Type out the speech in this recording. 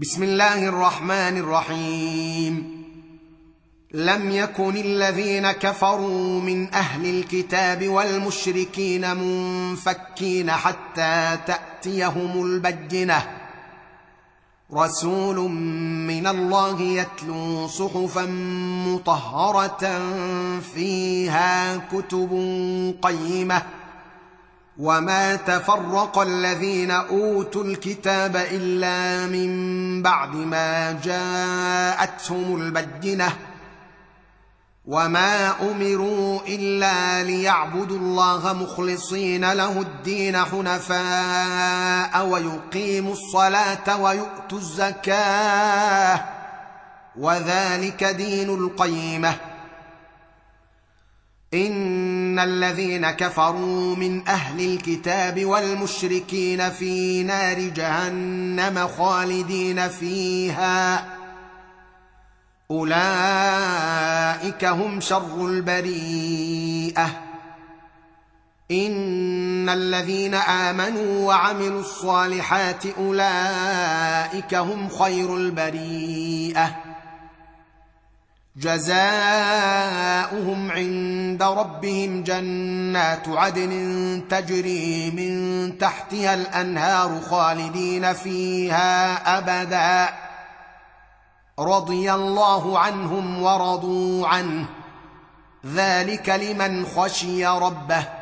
بسم الله الرحمن الرحيم. لم يكن الذين كفروا من أهل الكتاب والمشركين منفكين حتى تأتيهم البينة، رسول من الله يتلو صحفا مطهرة فيها كتب قيمة. وما تفرق الذين أوتوا الكتاب إلا من بعد ما جاءتهم البينة، وما أمروا إلا ليعبدوا الله مخلصين له الدين حنفاء ويقيموا الصلاة ويؤتوا الزكاة، وذلك دين القيمة. إن الذين كفروا من أهل الكتاب والمشركين في نار جهنم خالدين فيها، أولئك هم شر البريئة. إن الذين آمنوا وعملوا الصالحات أولئك هم خير البريئة، جزاؤهم عند ربهم جنات عدن تجري من تحتها الأنهار خالدين فيها أبدا، رضي الله عنهم ورضوا عنه، ذلك لمن خشي ربه.